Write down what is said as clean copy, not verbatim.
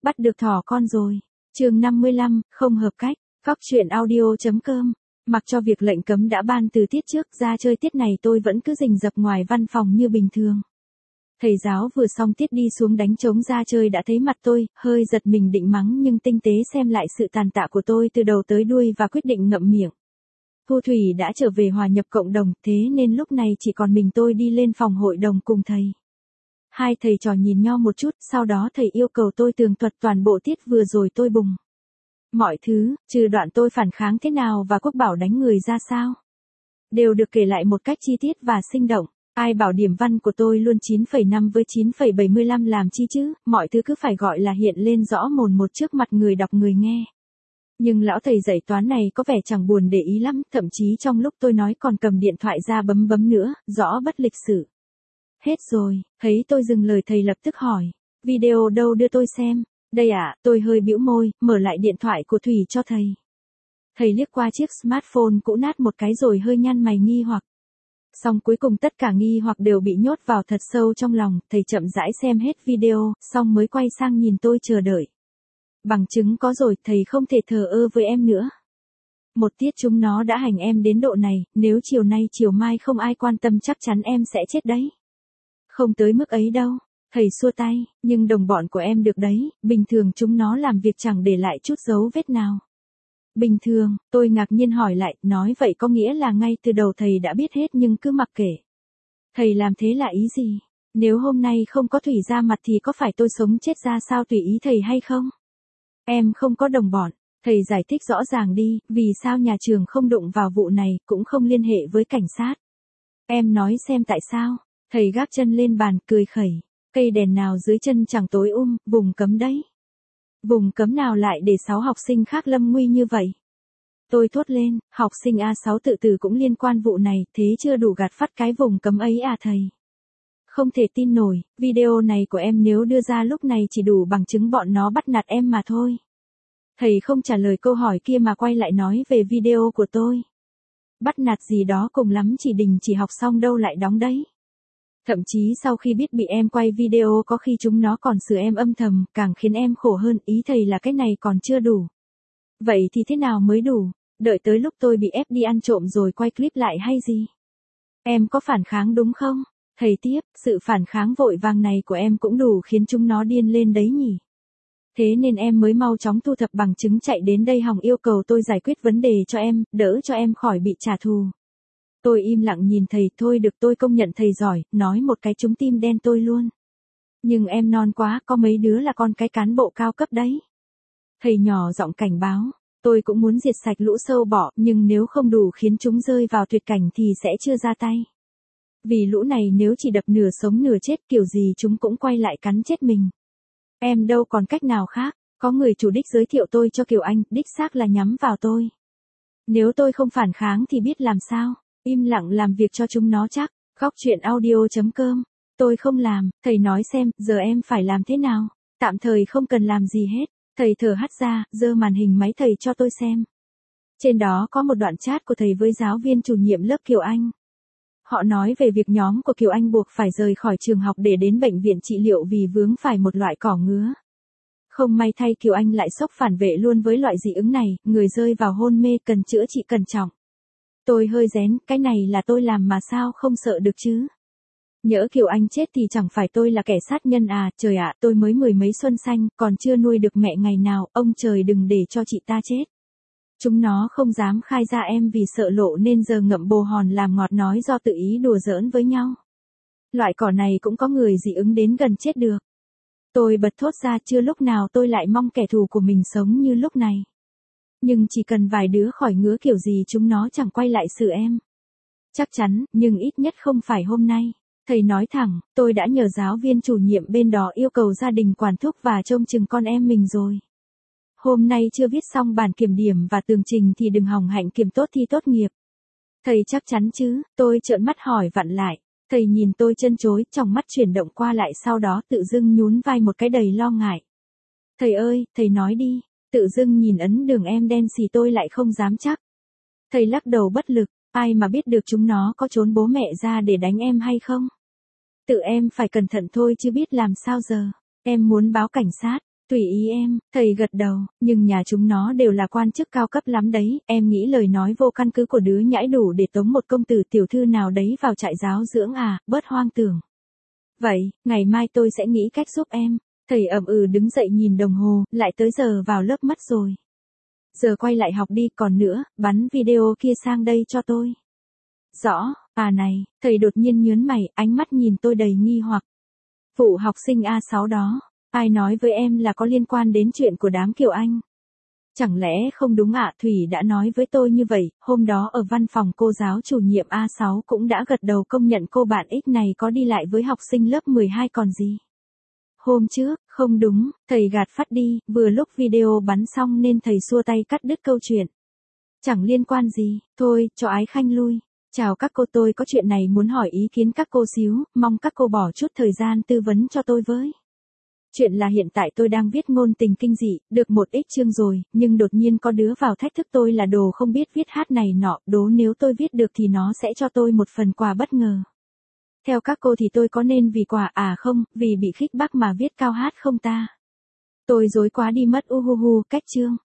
Bắt được thỏ con rồi. Chương 55, không hợp cách. Góc truyện audio.com. Mặc cho việc lệnh cấm đã ban từ tiết trước ra chơi tiết này tôi vẫn cứ rình rập ngoài văn phòng như bình thường. Thầy giáo vừa xong tiết đi xuống đánh trống ra chơi đã thấy mặt tôi, hơi giật mình định mắng nhưng tinh tế xem lại sự tàn tạ của tôi từ đầu tới đuôi và quyết định ngậm miệng. Thu Thủy đã trở về hòa nhập cộng đồng, thế nên lúc này chỉ còn mình tôi đi lên phòng hội đồng cùng thầy. Hai thầy trò nhìn nhau một chút, sau đó thầy yêu cầu tôi tường thuật toàn bộ tiết vừa rồi tôi bùng. Mọi thứ, trừ đoạn tôi phản kháng thế nào và Quốc Bảo đánh người ra sao, đều được kể lại một cách chi tiết và sinh động. Ai bảo điểm văn của tôi luôn 9,5 với 9,75 làm chi chứ, mọi thứ cứ phải gọi là hiện lên rõ mồn một trước mặt người đọc người nghe. Nhưng lão thầy dạy toán này có vẻ chẳng buồn để ý lắm, thậm chí trong lúc tôi nói còn cầm điện thoại ra bấm nữa, rõ bất lịch sự. Hết rồi, thấy tôi dừng lời thầy lập tức hỏi, video đâu đưa tôi xem. Đây ạ, tôi hơi bĩu môi, mở lại điện thoại của Thủy cho thầy. Thầy liếc qua chiếc smartphone cũ nát một cái rồi hơi nhăn mày nghi hoặc. Xong cuối cùng tất cả nghi hoặc đều bị nhốt vào thật sâu trong lòng, thầy chậm rãi xem hết video, xong mới quay sang nhìn tôi chờ đợi. Bằng chứng có rồi, thầy không thể thờ ơ với em nữa. Một tiết chúng nó đã hành em đến độ này, nếu chiều nay chiều mai không ai quan tâm chắc chắn em sẽ chết đấy. Không tới mức ấy đâu. Thầy xua tay, nhưng đồng bọn của em được đấy, bình thường chúng nó làm việc chẳng để lại chút dấu vết nào. Bình thường, tôi ngạc nhiên hỏi lại, nói vậy có nghĩa là ngay từ đầu thầy đã biết hết nhưng cứ mặc kệ. Thầy làm thế là ý gì? Nếu hôm nay không có Thủy ra mặt thì có phải tôi sống chết ra sao tùy ý thầy hay không? Em không có đồng bọn, thầy giải thích rõ ràng đi, vì sao nhà trường không đụng vào vụ này, cũng không liên hệ với cảnh sát. Em nói xem tại sao? Thầy gác chân lên bàn, cười khẩy. Cây đèn nào dưới chân chẳng tối vùng cấm đấy. Vùng cấm nào lại để 6 học sinh khác lâm nguy như vậy? Tôi thốt lên, học sinh A6 tự tử cũng liên quan vụ này, thế chưa đủ gạt phắt cái vùng cấm ấy à thầy? Không thể tin nổi, video này của em nếu đưa ra lúc này chỉ đủ bằng chứng bọn nó bắt nạt em mà thôi. Thầy không trả lời câu hỏi kia mà quay lại nói về video của tôi. Bắt nạt gì đó cùng lắm chỉ đình chỉ học xong đâu lại đóng đấy. Thậm chí sau khi biết bị em quay video có khi chúng nó còn xử em âm thầm, càng khiến em khổ hơn, ý thầy là cái này còn chưa đủ. Vậy thì thế nào mới đủ? Đợi tới lúc tôi bị ép đi ăn trộm rồi quay clip lại hay gì? Em có phản kháng đúng không? Thầy tiếp, sự phản kháng vội vàng này của em cũng đủ khiến chúng nó điên lên đấy nhỉ? Thế nên em mới mau chóng thu thập bằng chứng chạy đến đây hòng yêu cầu tôi giải quyết vấn đề cho em, đỡ cho em khỏi bị trả thù. Tôi im lặng nhìn thầy, thôi được tôi công nhận thầy giỏi, nói một cái trúng tim đen tôi luôn. Nhưng em non quá, có mấy đứa là con cái cán bộ cao cấp đấy. Thầy nhỏ giọng cảnh báo, tôi cũng muốn diệt sạch lũ sâu bọ, nhưng nếu không đủ khiến chúng rơi vào tuyệt cảnh thì sẽ chưa ra tay. Vì lũ này nếu chỉ đập nửa sống nửa chết kiểu gì chúng cũng quay lại cắn chết mình. Em đâu còn cách nào khác, có người chủ đích giới thiệu tôi cho Kiều Anh, đích xác là nhắm vào tôi. Nếu tôi không phản kháng thì biết làm sao? Im lặng làm việc cho chúng nó chắc. Góc truyện audio.com. Tôi không làm, thầy nói xem, giờ em phải làm thế nào? Tạm thời không cần làm gì hết. Thầy thở hắt ra, giơ màn hình máy thầy cho tôi xem. Trên đó có một đoạn chat của thầy với giáo viên chủ nhiệm lớp Kiều Anh. Họ nói về việc nhóm của Kiều Anh buộc phải rời khỏi trường học để đến bệnh viện trị liệu vì vướng phải một loại cỏ ngứa. Không may thay Kiều Anh lại sốc phản vệ luôn với loại dị ứng này, người rơi vào hôn mê cần chữa trị cẩn trọng. Tôi hơi rén, cái này là tôi làm mà sao không sợ được chứ? Nhỡ Kiều Anh chết thì chẳng phải tôi là kẻ sát nhân à, trời ạ, tôi mới mười mấy xuân xanh, còn chưa nuôi được mẹ ngày nào, ông trời đừng để cho chị ta chết. Chúng nó không dám khai ra em vì sợ lộ nên giờ ngậm bồ hòn làm ngọt nói do tự ý đùa giỡn với nhau. Loại cỏ này cũng có người dị ứng đến gần chết được. Tôi bật thốt ra chưa lúc nào tôi lại mong kẻ thù của mình sống như lúc này. Nhưng chỉ cần vài đứa khỏi ngứa kiểu gì chúng nó chẳng quay lại xử em. Chắc chắn, nhưng ít nhất không phải hôm nay. Thầy nói thẳng, tôi đã nhờ giáo viên chủ nhiệm bên đó yêu cầu gia đình quản thúc và trông chừng con em mình rồi. Hôm nay chưa viết xong bản kiểm điểm và tường trình thì đừng hòng hạnh kiểm tốt thi tốt nghiệp. Thầy chắc chắn chứ? Tôi trợn mắt hỏi vặn lại. Thầy nhìn tôi chân chối, trong mắt chuyển động qua lại sau đó tự dưng nhún vai một cái đầy lo ngại. Thầy ơi, thầy nói đi. Tự dưng nhìn ấn đường em đen xì tôi lại không dám chắc. Thầy lắc đầu bất lực, ai mà biết được chúng nó có trốn bố mẹ ra để đánh em hay không? Tự em phải cẩn thận thôi chứ biết làm sao giờ. Em muốn báo cảnh sát. Tùy ý em, thầy gật đầu, nhưng nhà chúng nó đều là quan chức cao cấp lắm đấy, em nghĩ lời nói vô căn cứ của đứa nhãi đủ để tống một công tử tiểu thư nào đấy vào trại giáo dưỡng à, bớt hoang tưởng. Vậy, ngày mai tôi sẽ nghĩ cách giúp em. Thầy ậm ừ đứng dậy nhìn đồng hồ, lại tới giờ vào lớp mất rồi. Giờ quay lại học đi, còn nữa, bắn video kia sang đây cho tôi. Rõ, à này, thầy đột nhiên nhớn mày, ánh mắt nhìn tôi đầy nghi hoặc. Vụ học sinh A6 đó, ai nói với em là có liên quan đến chuyện của đám Kiều Anh? Chẳng lẽ không đúng ạ? Thủy đã nói với tôi như vậy, hôm đó ở văn phòng cô giáo chủ nhiệm A6 cũng đã gật đầu công nhận cô bạn X này có đi lại với học sinh lớp 12 còn gì. Hôm trước, không đúng, thầy gạt phắt đi, vừa lúc video bắn xong nên thầy xua tay cắt đứt câu chuyện. Chẳng liên quan gì, thôi, cho Ái Khanh lui. Chào các cô, tôi có chuyện này muốn hỏi ý kiến các cô xíu, mong các cô bỏ chút thời gian tư vấn cho tôi với. Chuyện là hiện tại tôi đang viết ngôn tình kinh dị, được một ít chương rồi, nhưng đột nhiên có đứa vào thách thức tôi là đồ không biết viết hát này nọ, đố nếu tôi viết được thì nó sẽ cho tôi một phần quà bất ngờ. Theo các cô thì tôi có nên vì quà à không, vì bị khích bác mà viết cao hát không ta? Tôi dối quá đi mất cách chương.